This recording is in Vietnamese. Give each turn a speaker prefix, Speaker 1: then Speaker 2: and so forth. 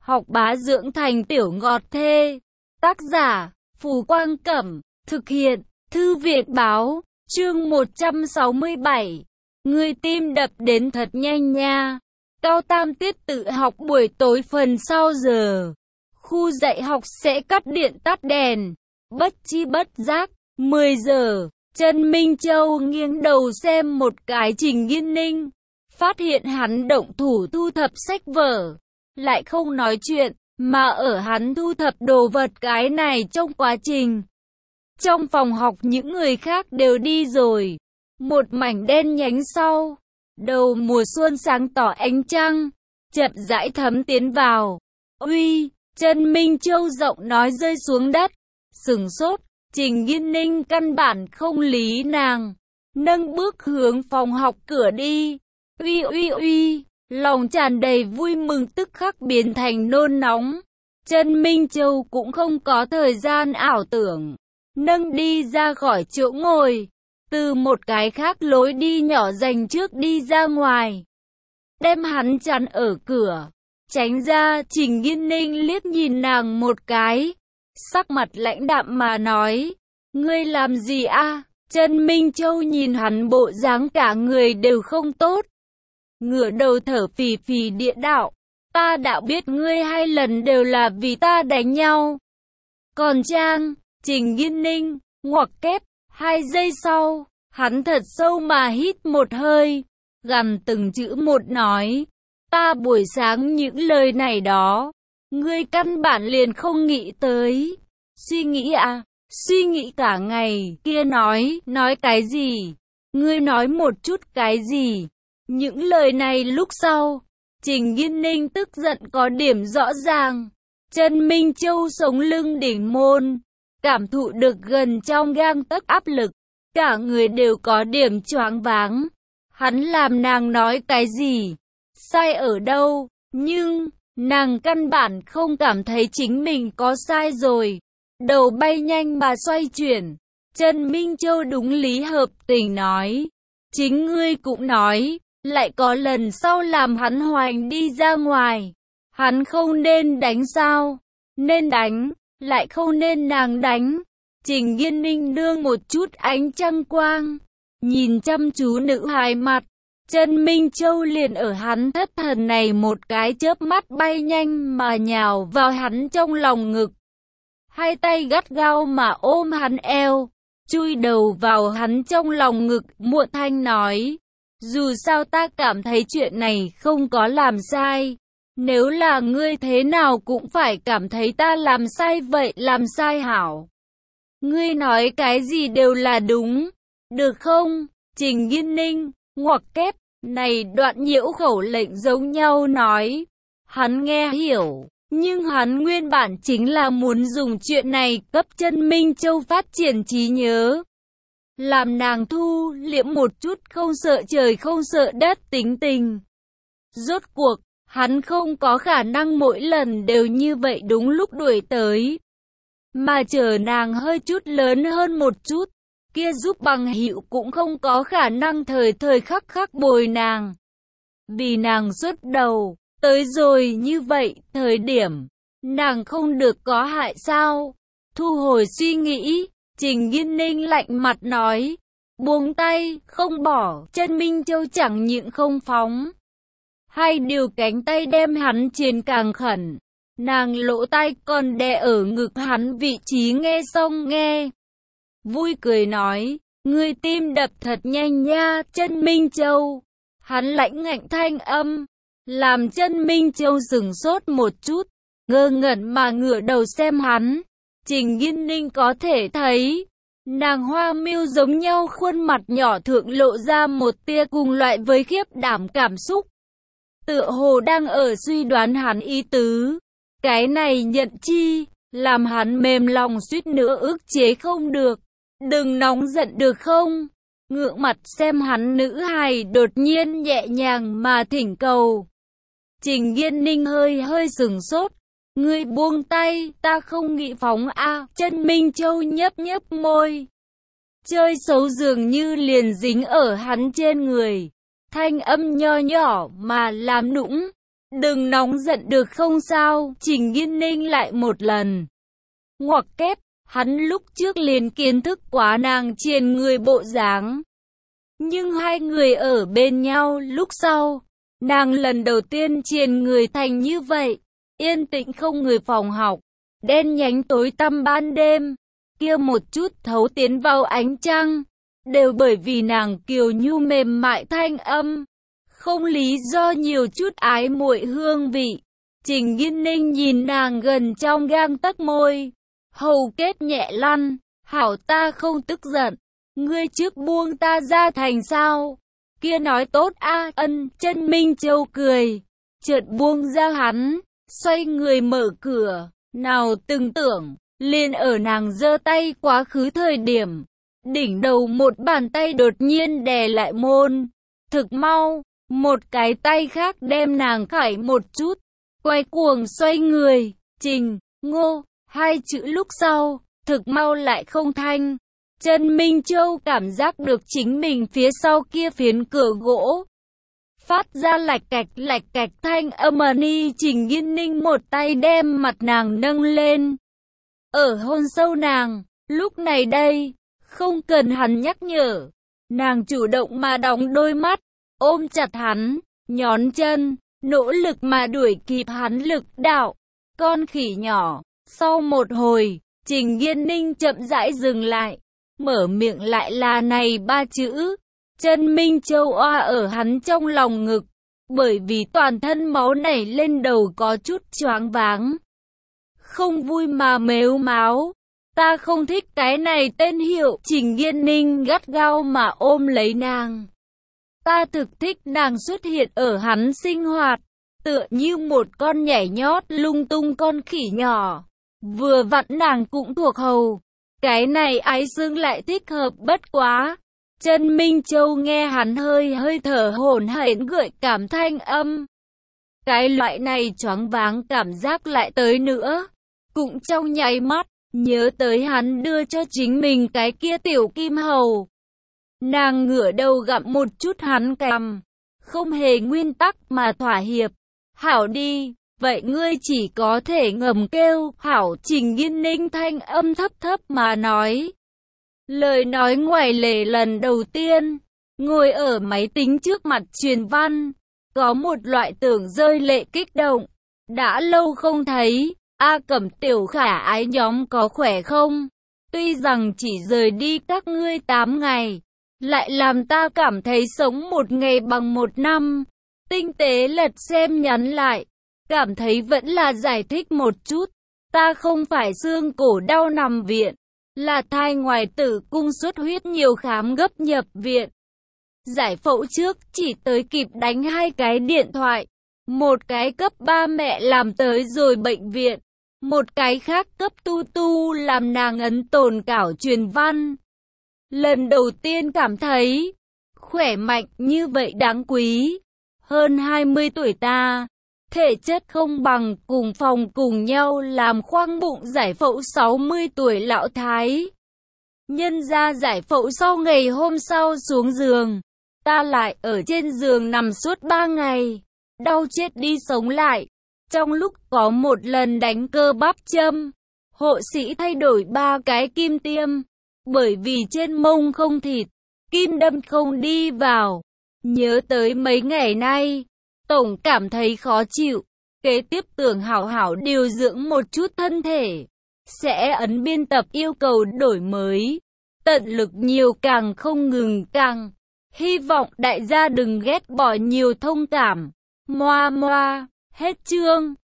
Speaker 1: học bá dưỡng thành tiểu ngọt thê. Tác giả, Phù Quang Cẩm, thực hiện, Thư viện Báo, chương 167. Người tim đập đến thật nhanh nha. Cao Tam tiết tự học buổi tối phần sau giờ. Khu dạy học sẽ cắt điện tắt đèn. Bất chi bất giác, 10 giờ, Trần Minh Châu nghiêng đầu xem một cái Trình Nghiên Ninh. Phát hiện hắn động thủ thu thập sách vở. Lại không nói chuyện, mà ở hắn thu thập đồ vật cái này trong quá trình. Trong phòng học những người khác đều đi rồi. Một mảnh đen nhánh sau. Đầu mùa xuân sáng tỏ ánh trăng. Chậm rãi thấm tiến vào. Uy, Trần Minh Châu giọng nói rơi xuống đất. Sửng sốt, Trình Nghiên Ninh căn bản không lý nàng. Nâng bước hướng phòng học cửa đi. Uy uy uy, lòng tràn đầy vui mừng tức khắc biến thành nôn nóng. Trần Minh Châu cũng không có thời gian ảo tưởng. Nâng đi ra khỏi chỗ ngồi. Từ một cái khác lối đi nhỏ dành trước đi ra ngoài. Đem hắn chắn ở cửa. Tránh ra, Trình Nghiên Ninh liếc nhìn nàng một cái. Sắc mặt lãnh đạm mà nói. Ngươi làm gì a? Trần Minh Châu nhìn hắn bộ dáng cả người đều không tốt. Ngửa đầu thở phì phì địa đạo. Ta đã biết ngươi 2 lần đều là vì ta đánh nhau. Còn Trang, Trình Nghiên Ninh, ngoặc kép, 2 giây sau, hắn thật sâu mà hít một hơi, gằn từng chữ một nói. Ta buổi sáng những lời này đó, ngươi căn bản liền không nghĩ tới. Suy nghĩ à? Suy nghĩ cả ngày, kia nói cái gì? Ngươi nói một chút cái gì? Những lời này lúc sau, Trình Nghiên Ninh tức giận có điểm rõ ràng. Trần Minh Châu sống lưng đỉnh môn, cảm thụ được gần trong gang tấc áp lực, cả người đều có điểm choáng váng. Hắn làm nàng nói cái gì? Sai ở đâu? Nhưng, nàng căn bản không cảm thấy chính mình có sai rồi. Đầu bay nhanh mà xoay chuyển. Trần Minh Châu đúng lý hợp tình nói. Chính ngươi cũng nói. Lại có lần sau làm hắn hoành đi ra ngoài. Hắn không nên đánh sao? Nên đánh, lại không nên nàng đánh. Trình Nghiên Ninh đưa một chút ánh trăng quang. Nhìn chăm chú nữ hài mặt. Trần Minh Châu liền ở hắn thất thần này một cái chớp mắt bay nhanh mà nhào vào hắn trong lòng ngực. 2 tay gắt gao mà ôm hắn eo. Chui đầu vào hắn trong lòng ngực, muộn thanh nói. Dù sao ta cảm thấy chuyện này không có làm sai. Nếu là ngươi thế nào cũng phải cảm thấy ta làm sai vậy làm sai hảo. Ngươi nói cái gì đều là đúng. Được không? Trình Nghiên Ninh, ngoặc kép, này đoạn nhiễu khẩu lệnh giống nhau nói. Hắn nghe hiểu, nhưng hắn nguyên bản chính là muốn dùng chuyện này cấp Trần Minh Châu phát triển trí nhớ. Làm nàng thu liễm một chút không sợ trời không sợ đất tính tình. Rốt cuộc, hắn không có khả năng mỗi lần đều như vậy đúng lúc đuổi tới. Mà chờ nàng hơi chút lớn hơn một chút, kia giúp bằng hữu cũng không có khả năng thời thời khắc khắc bồi nàng. Vì nàng xuất đầu, tới rồi như vậy, thời điểm, nàng không được có hại sao? Thu hồi suy nghĩ. Trình Nghiên Ninh lạnh mặt nói. Buông tay, không bỏ. Trần Minh Châu chẳng những không phóng. 2 điều cánh tay đem hắn trên càng khẩn. Nàng lỗ tai còn đè ở ngực hắn vị trí nghe xong nghe. Vui cười nói. Ngươi tim đập thật nhanh nha, Trần Minh Châu. Hắn lãnh ngạnh thanh âm. Làm Trần Minh Châu sửng sốt một chút. Ngơ ngẩn mà ngửa đầu xem hắn. Trình Nghiên Ninh có thể thấy, nàng hoa miêu giống nhau khuôn mặt nhỏ thượng lộ ra một tia cùng loại với khiếp đảm cảm xúc. Tựa hồ đang ở suy đoán hắn ý tứ. Cái này nhận chi, làm hắn mềm lòng suýt nữa ức chế không được. Đừng nóng giận được không? Ngượng mặt xem hắn nữ hài đột nhiên nhẹ nhàng mà thỉnh cầu. Trình Nghiên Ninh hơi sửng sốt. Ngươi buông tay, ta không nghĩ phóng a. Trần Minh Châu nhấp nhấp môi. Chơi xấu dường như liền dính ở hắn trên người. Thanh âm nho nhỏ mà làm nũng. Đừng nóng giận được không sao, Trình Nghiên Ninh lại một lần. Ngoặc kép, hắn lúc trước liền kiến thức quá nàng triền người bộ dáng. Nhưng hai người ở bên nhau lúc sau, nàng lần đầu tiên triền người thành như vậy. Yên tĩnh không người phòng học, đen nhánh tối tăm ban đêm, kia một chút thấu tiến vào ánh trăng, đều bởi vì nàng kiều nhu mềm mại thanh âm. Không lý do nhiều chút ái muội hương vị. Trình Nghiên Ninh nhìn nàng gần trong gang tấc môi, hầu kết nhẹ lăn, hảo ta không tức giận, ngươi trước buông ta ra thành sao? Kia nói tốt a, Chân Minh Châu cười, chợt buông ra hắn, xoay người mở cửa, nào từng tưởng, liền ở nàng giơ tay quá khứ thời điểm, đỉnh đầu một bàn tay đột nhiên đè lại môn, thực mau. Một cái tay khác đem nàng khải một chút, quay cuồng xoay người, Trình, Ngô, hai chữ lúc sau, thực mau lại không thanh. Chân Minh Châu cảm giác được chính mình phía sau kia phiến cửa gỗ phát ra lạch cạch thanh âm ni. Trình Nghiên Ninh một tay đem mặt nàng nâng lên, ở hôn sâu nàng. Lúc này đây, không cần hắn nhắc nhở, nàng chủ động mà đóng đôi mắt, ôm chặt hắn, nhón chân, nỗ lực mà đuổi kịp hắn lực đạo. Con khỉ nhỏ. Sau một hồi, Trình Nghiên Ninh chậm rãi dừng lại, mở miệng lại là này ba chữ. Chân Minh Châu oa ở hắn trong lòng ngực, bởi vì toàn thân máu nảy lên đầu có chút choáng váng. Không vui mà mếu máo. Ta không thích cái này tên hiệu. Trình Nghiên Ninh gắt gao mà ôm lấy nàng. Ta thực thích nàng xuất hiện ở hắn sinh hoạt, tựa như một con nhảy nhót lung tung con khỉ nhỏ. Vừa vặn nàng cũng thuộc hầu. Cái này ái xương lại thích hợp bất quá. Chân Minh Châu nghe hắn hơi thở hổn hển gợi cảm thanh âm. Cái loại này choáng váng cảm giác lại tới nữa. Cũng trong nháy mắt, nhớ tới hắn đưa cho chính mình cái kia tiểu kim hầu. Nàng ngửa đầu gặm một chút hắn cằm, không hề nguyên tắc mà thỏa hiệp. Hảo đi, vậy ngươi chỉ có thể ngầm kêu, hảo. Trình Nghiên Ninh thanh âm thấp thấp mà nói. Lời nói ngoài lề lần đầu tiên, ngồi ở máy tính trước mặt truyền văn, có một loại tưởng rơi lệ kích động. Đã lâu không thấy, A Cẩm tiểu khả ái nhóm có khỏe không? Tuy rằng chỉ rời đi các ngươi 8 ngày, lại làm ta cảm thấy sống một ngày bằng một năm. Tinh tế lật xem nhắn lại, cảm thấy vẫn là giải thích một chút. Ta không phải xương cổ đau nằm viện, là thai ngoài tử cung xuất huyết nhiều khám gấp nhập viện. Giải phẫu trước chỉ tới kịp đánh 2 cái điện thoại. Một cái cấp ba mẹ làm tới rồi bệnh viện, một cái khác cấp tu làm nàng ấn tồn cảo truyền văn. Lần đầu tiên cảm thấy khỏe mạnh như vậy đáng quý. Hơn 20 tuổi ta, thể chất không bằng cùng phòng cùng nhau làm khoang bụng giải phẫu 60 tuổi lão thái. Nhân ra giải phẫu sau ngày hôm sau xuống giường, ta lại ở trên giường nằm suốt 3 ngày, đau chết đi sống lại. Trong lúc có một lần đánh cơ bắp châm, hộ sĩ thay đổi 3 cái kim tiêm, bởi vì trên mông không thịt, kim đâm không đi vào. Nhớ tới mấy ngày nay, tổng cảm thấy khó chịu, kế tiếp tưởng hảo hảo điều dưỡng một chút thân thể, sẽ ấn biên tập yêu cầu đổi mới, tận lực nhiều càng không ngừng càng. Hy vọng đại gia đừng ghét bỏ nhiều thông cảm. Moa, hết chương.